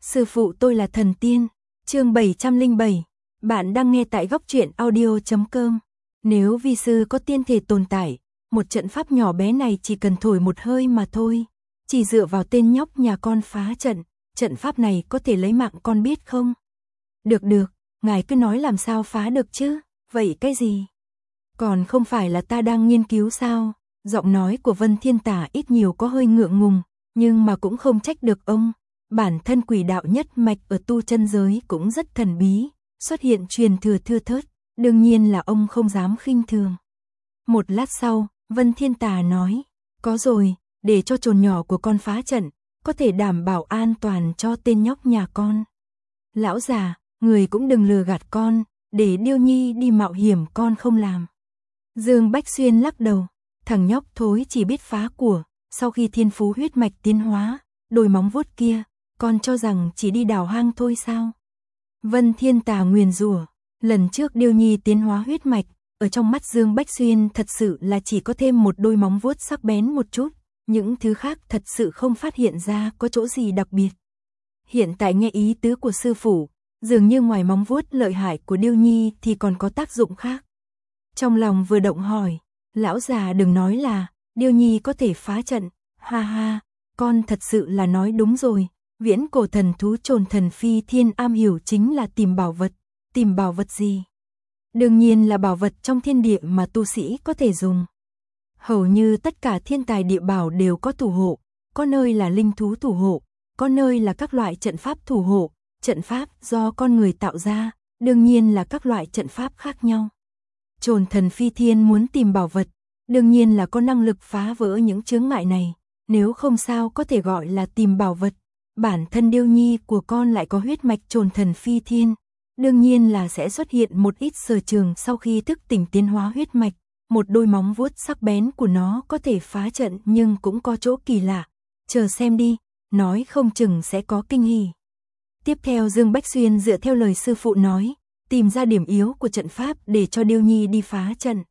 Sư phụ tôi là thần tiên. Chương 707. Bạn đang nghe tại góc truyện audio.com. Nếu vi sư có tiên thể tồn tại, một trận pháp nhỏ bé này chỉ cần thổi một hơi mà thôi. Chỉ dựa vào tên nhóc nhà con phá trận, trận pháp này có thể lấy mạng con biết không? Được, ngài cứ nói làm sao phá được chứ, vậy cái gì? Còn không phải là ta đang nghiên cứu sao? Giọng nói của Vân Thiên Tả ít nhiều có hơi ngượng ngùng, nhưng mà cũng không trách được ông. Bản thân quỷ đạo nhất mạch ở tu chân giới cũng rất thần bí, xuất hiện truyền thừa thưa thớt, đương nhiên là ông không dám khinh thường. Một lát sau, Vân Thiên Tà nói, có rồi, để cho chồn nhỏ của con phá trận, có thể đảm bảo an toàn cho tên nhóc nhà con. Lão già, người cũng đừng lừa gạt con, để Điêu Nhi đi mạo hiểm con không làm. Dương Bách Xuyên lắc đầu, thằng nhóc thối chỉ biết phá của, sau khi thiên phú huyết mạch tiến hóa, đôi móng vuốt kia, con cho rằng chỉ đi đào hang thôi sao? Vân Thiên Tà nguyền rủa, lần trước Điêu Nhi tiến hóa huyết mạch, ở trong mắt Dương Bách Xuyên thật sự là chỉ có thêm một đôi móng vuốt sắc bén một chút, những thứ khác thật sự không phát hiện ra có chỗ gì đặc biệt. Hiện tại nghe ý tứ của sư phụ, dường như ngoài móng vuốt lợi hại của Điêu Nhi thì còn có tác dụng khác. Trong lòng vừa động hỏi, lão già đừng nói là Điêu Nhi có thể phá trận, ha ha, con thật sự là nói đúng rồi. Viễn cổ thần thú Trồn Thần Phi Thiên am hiểu chính là tìm bảo vật gì? Đương nhiên là bảo vật trong thiên địa mà tu sĩ có thể dùng. Hầu như tất cả thiên tài địa bảo đều có thủ hộ, có nơi là linh thú thủ hộ, có nơi là các loại trận pháp thủ hộ, trận pháp do con người tạo ra, đương nhiên là các loại trận pháp khác nhau. Trồn Thần Phi Thiên muốn tìm bảo vật, đương nhiên là có năng lực phá vỡ những chướng ngại này, nếu không sao có thể gọi là tìm bảo vật. Bản thân Điêu Nhi của con lại có huyết mạch Trồn Thần Phi Thiên, đương nhiên là sẽ xuất hiện một ít sở trường sau khi thức tỉnh tiến hóa huyết mạch, một đôi móng vuốt sắc bén của nó có thể phá trận nhưng cũng có chỗ kỳ lạ, chờ xem đi, nói không chừng sẽ có kinh hỉ. Tiếp theo Dương Bách Xuyên dựa theo lời sư phụ nói, tìm ra điểm yếu của trận pháp để cho Điêu Nhi đi phá trận.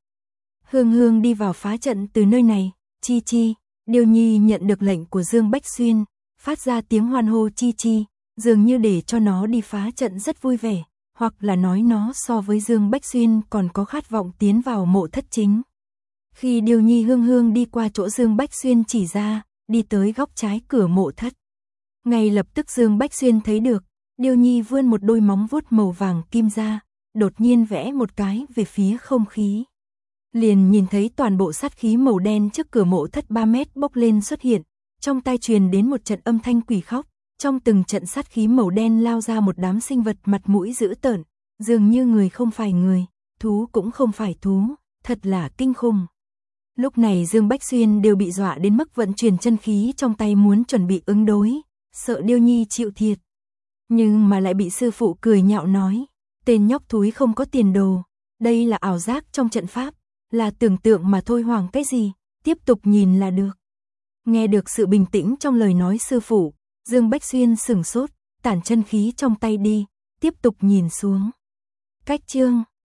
Hương đi vào phá trận từ nơi này, chi, Điêu Nhi nhận được lệnh của Dương Bách Xuyên, phát ra tiếng hoan hô chi, dường như để cho nó đi phá trận rất vui vẻ, hoặc là nói nó so với Dương Bách Xuyên còn có khát vọng tiến vào mộ thất chính. Khi Điêu Nhi hương đi qua chỗ Dương Bách Xuyên chỉ ra, đi tới góc trái cửa mộ thất. Ngay lập tức Dương Bách Xuyên thấy được, Điêu Nhi vươn một đôi móng vuốt màu vàng kim ra, đột nhiên vẽ một cái về phía không khí. Liền nhìn thấy toàn bộ sát khí màu đen trước cửa mộ thất 3 mét bốc lên xuất hiện. Trong tai truyền đến một trận âm thanh quỷ khóc, trong từng trận sát khí màu đen lao ra một đám sinh vật mặt mũi dữ tợn, dường như người không phải người, thú cũng không phải thú, thật là kinh khủng. Lúc này Dương Bách Xuyên đều bị dọa đến mức vận chuyển chân khí trong tay muốn chuẩn bị ứng đối, sợ Điêu Nhi chịu thiệt. Nhưng mà lại bị sư phụ cười nhạo nói, tên nhóc thúi không có tiền đồ, đây là ảo giác trong trận pháp, là tưởng tượng mà thôi, hoảng cái gì, tiếp tục nhìn là được. Nghe được sự bình tĩnh trong lời nói sư phụ, Dương Bách Xuyên sửng sốt, tản chân khí trong tay đi, tiếp tục nhìn xuống. Cách chương